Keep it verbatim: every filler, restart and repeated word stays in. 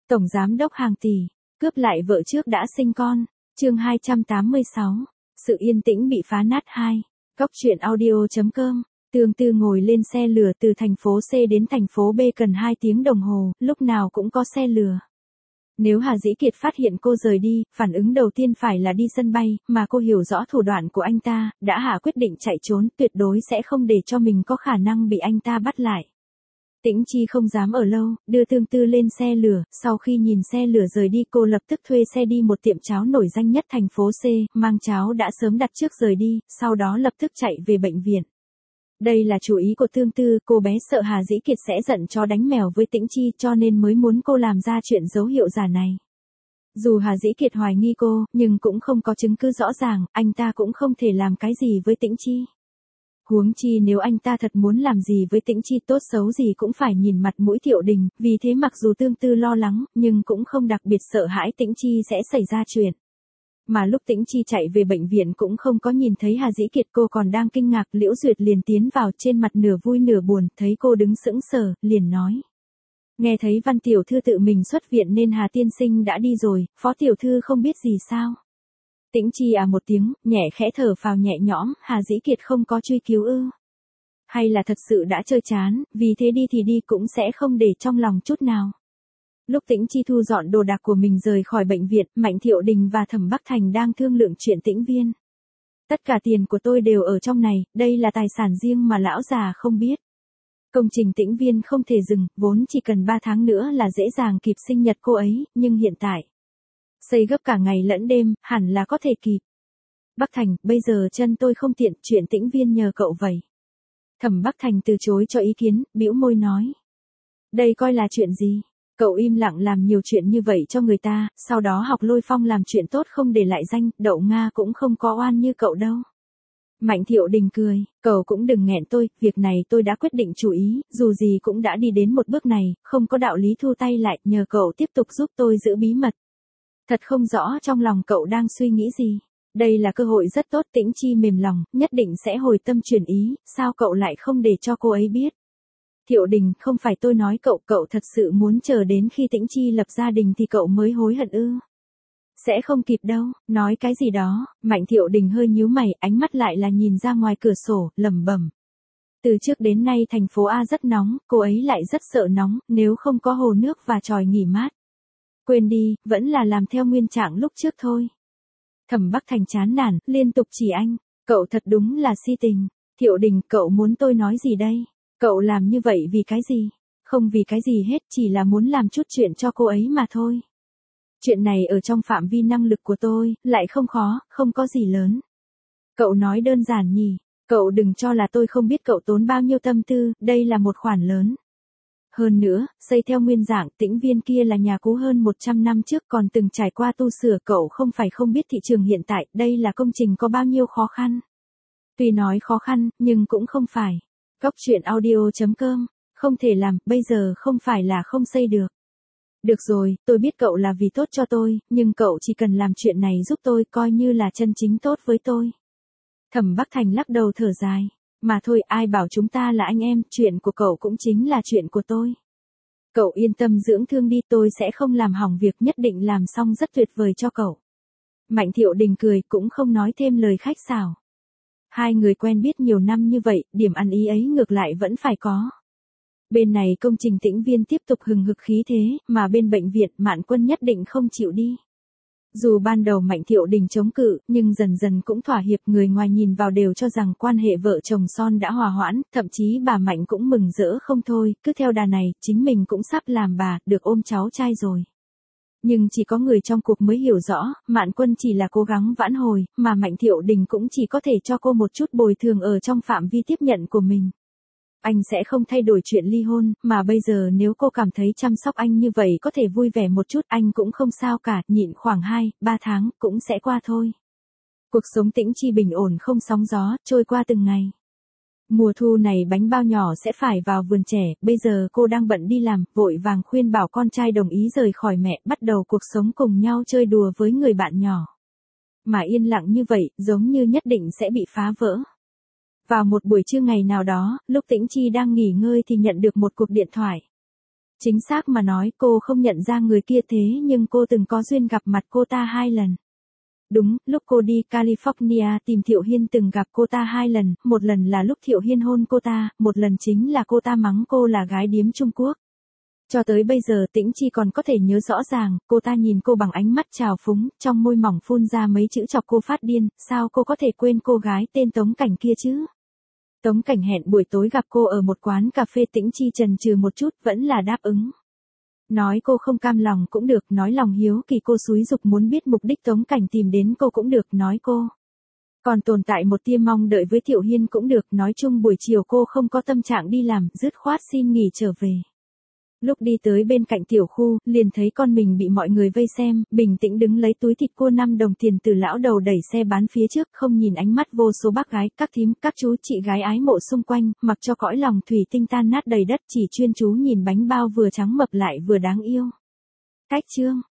Tổng giám đốc hàng tỷ, cướp lại vợ trước đã sinh con. Chương hai trăm tám mươi sáu. Sự yên tĩnh bị phá nát hai. Cóc truyện audio chấm com. Tương Tư ngồi lên xe lửa từ thành phố C đến thành phố B cần hai tiếng đồng hồ, lúc nào cũng có xe lửa. Nếu Hà Dĩ Kiệt phát hiện cô rời đi, phản ứng đầu tiên phải là đi sân bay, mà cô hiểu rõ thủ đoạn của anh ta, đã hạ quyết định chạy trốn, tuyệt đối sẽ không để cho mình có khả năng bị anh ta bắt lại. Tĩnh Chi không dám ở lâu, đưa Tương Tư lên xe lửa, sau khi nhìn xe lửa rời đi cô lập tức thuê xe đi một tiệm cháo nổi danh nhất thành phố C, mang cháo đã sớm đặt trước rời đi, sau đó lập tức chạy về bệnh viện. Đây là chủ ý của Tương Tư, cô bé sợ Hà Dĩ Kiệt sẽ giận chó đánh mèo với Tĩnh Chi cho nên mới muốn cô làm ra chuyện dấu hiệu giả này. Dù Hà Dĩ Kiệt hoài nghi cô, nhưng cũng không có chứng cứ rõ ràng, anh ta cũng không thể làm cái gì với Tĩnh Chi. Huống chi nếu anh ta thật muốn làm gì với Tĩnh Chi tốt xấu gì cũng phải nhìn mặt mũi Thiệu Đình, vì thế mặc dù Tương Tư lo lắng, nhưng cũng không đặc biệt sợ hãi Tĩnh Chi sẽ xảy ra chuyện. Mà lúc Tĩnh Chi chạy về bệnh viện cũng không có nhìn thấy Hà Dĩ Kiệt, cô còn đang kinh ngạc, Liễu Duyệt liền tiến vào, trên mặt nửa vui nửa buồn, thấy cô đứng sững sờ, liền nói. Nghe thấy Văn tiểu thư tự mình xuất viện nên Hà tiên sinh đã đi rồi, Phó tiểu thư không biết gì sao? Tĩnh Chi à một tiếng, nhẹ khẽ thở phào nhẹ nhõm, Hà Dĩ Kiệt không có truy cứu ư? Hay là thật sự đã chơi chán, vì thế đi thì đi cũng sẽ không để trong lòng chút nào. Lúc Tĩnh Chi thu dọn đồ đạc của mình rời khỏi bệnh viện, Mạnh Thiệu Đình và Thẩm Bắc Thành đang thương lượng chuyện Tĩnh Viên. Tất cả tiền của tôi đều ở trong này, đây là tài sản riêng mà lão già không biết. Công trình Tĩnh Viên không thể dừng, vốn chỉ cần ba tháng nữa là dễ dàng kịp sinh nhật cô ấy, nhưng hiện tại xây gấp cả ngày lẫn đêm, hẳn là có thể kịp. Bắc Thành, bây giờ chân tôi không tiện, chuyện Tĩnh Viên nhờ cậu vậy. Thẩm Bắc Thành từ chối cho ý kiến, bĩu môi nói. Đây coi là chuyện gì? Cậu im lặng làm nhiều chuyện như vậy cho người ta, sau đó học Lôi Phong làm chuyện tốt không để lại danh, Đậu Nga cũng không có oan như cậu đâu. Mạnh Thiệu Đình cười, cậu cũng đừng nghẹn tôi, việc này tôi đã quyết định chủ ý, dù gì cũng đã đi đến một bước này, không có đạo lý thu tay lại, nhờ cậu tiếp tục giúp tôi giữ bí mật. Thật không rõ trong lòng cậu đang suy nghĩ gì. Đây là cơ hội rất tốt, Tĩnh Chi mềm lòng, nhất định sẽ hồi tâm chuyển ý, sao cậu lại không để cho cô ấy biết? Thiệu Đình, không phải tôi nói cậu, cậu thật sự muốn chờ đến khi Tĩnh Chi lập gia đình thì cậu mới hối hận ư? Sẽ không kịp đâu, nói cái gì đó, Mạnh Thiệu Đình hơi nhíu mày, ánh mắt lại là nhìn ra ngoài cửa sổ, lẩm bẩm. Từ trước đến nay thành phố A rất nóng, cô ấy lại rất sợ nóng, nếu không có hồ nước và tròi nghỉ mát. Quên đi, vẫn là làm theo nguyên trạng lúc trước thôi. Thẩm Bắc Thành chán nản, liên tục chỉ anh, cậu thật đúng là si tình. Thiệu Đình, cậu muốn tôi nói gì đây? Cậu làm như vậy vì cái gì? Không vì cái gì hết, chỉ là muốn làm chút chuyện cho cô ấy mà thôi. Chuyện này ở trong phạm vi năng lực của tôi, lại không khó, không có gì lớn. Cậu nói đơn giản nhỉ, cậu đừng cho là tôi không biết cậu tốn bao nhiêu tâm tư, đây là một khoản lớn. Hơn nữa, xây theo nguyên dạng, Tĩnh Viên kia là nhà cũ hơn một trăm năm trước còn từng trải qua tu sửa, cậu không phải không biết thị trường hiện tại, đây là công trình có bao nhiêu khó khăn. Tuy nói khó khăn, nhưng cũng không phải. Cóc truyện audio chấm com, không thể làm, bây giờ không phải là không xây được. Được rồi, tôi biết cậu là vì tốt cho tôi, nhưng cậu chỉ cần làm chuyện này giúp tôi coi như là chân chính tốt với tôi. Thẩm Bắc Thành lắc đầu thở dài. Mà thôi, ai bảo chúng ta là anh em, chuyện của cậu cũng chính là chuyện của tôi. Cậu yên tâm dưỡng thương đi, tôi sẽ không làm hỏng việc, nhất định làm xong rất tuyệt vời cho cậu. Mạnh Thiệu Đình cười, cũng không nói thêm lời khách sáo. Hai người quen biết nhiều năm như vậy, điểm ăn ý ấy ngược lại vẫn phải có. Bên này công trình Tĩnh Viên tiếp tục hừng hực khí thế, mà bên bệnh viện Mạn Quân nhất định không chịu đi. Dù ban đầu Mạnh Thiệu Đình chống cự, nhưng dần dần cũng thỏa hiệp, người ngoài nhìn vào đều cho rằng quan hệ vợ chồng son đã hòa hoãn, thậm chí bà Mạnh cũng mừng rỡ không thôi, cứ theo đà này, chính mình cũng sắp làm bà, được ôm cháu trai rồi. Nhưng chỉ có người trong cuộc mới hiểu rõ, Mạn Quân chỉ là cố gắng vãn hồi, mà Mạnh Thiệu Đình cũng chỉ có thể cho cô một chút bồi thường ở trong phạm vi tiếp nhận của mình. Anh sẽ không thay đổi chuyện ly hôn, mà bây giờ nếu cô cảm thấy chăm sóc anh như vậy có thể vui vẻ một chút, anh cũng không sao cả, nhịn khoảng hai, ba tháng, cũng sẽ qua thôi. Cuộc sống Tĩnh Chi bình ổn không sóng gió, trôi qua từng ngày. Mùa thu này bánh bao nhỏ sẽ phải vào vườn trẻ, bây giờ cô đang bận đi làm, vội vàng khuyên bảo con trai đồng ý rời khỏi mẹ, bắt đầu cuộc sống cùng nhau chơi đùa với người bạn nhỏ. Mà yên lặng như vậy, giống như nhất định sẽ bị phá vỡ. Vào một buổi trưa ngày nào đó, lúc Tĩnh Chi đang nghỉ ngơi thì nhận được một cuộc điện thoại. Chính xác mà nói cô không nhận ra người kia thế nhưng cô từng có duyên gặp mặt cô ta hai lần. Đúng, lúc cô đi California tìm Thiệu Hiên từng gặp cô ta hai lần, một lần là lúc Thiệu Hiên hôn cô ta, một lần chính là cô ta mắng cô là gái điếm Trung Quốc. Cho tới bây giờ Tĩnh Chi còn có thể nhớ rõ ràng, cô ta nhìn cô bằng ánh mắt trào phúng, trong môi mỏng phun ra mấy chữ chọc cô phát điên, sao cô có thể quên cô gái tên Tống Cảnh kia chứ? Tống Cảnh hẹn buổi tối gặp cô ở một quán cà phê, Tĩnh Chi chần chừ một chút vẫn là đáp ứng. Nói cô không cam lòng cũng được, nói lòng hiếu kỳ cô xúi giục muốn biết mục đích Tống Cảnh tìm đến cô cũng được, nói cô còn tồn tại một tia mong đợi với Thiệu Hiên cũng được, nói chung buổi chiều cô không có tâm trạng đi làm, dứt khoát xin nghỉ trở về. Lúc đi tới bên cạnh tiểu khu, liền thấy con mình bị mọi người vây xem, bình tĩnh đứng lấy túi thịt cua năm đồng tiền từ lão đầu đẩy xe bán phía trước, không nhìn ánh mắt vô số bác gái, các thím, các chú chị gái ái mộ xung quanh, mặc cho cõi lòng thủy tinh tan nát đầy đất, chỉ chuyên chú nhìn bánh bao vừa trắng mập lại vừa đáng yêu. Cách chương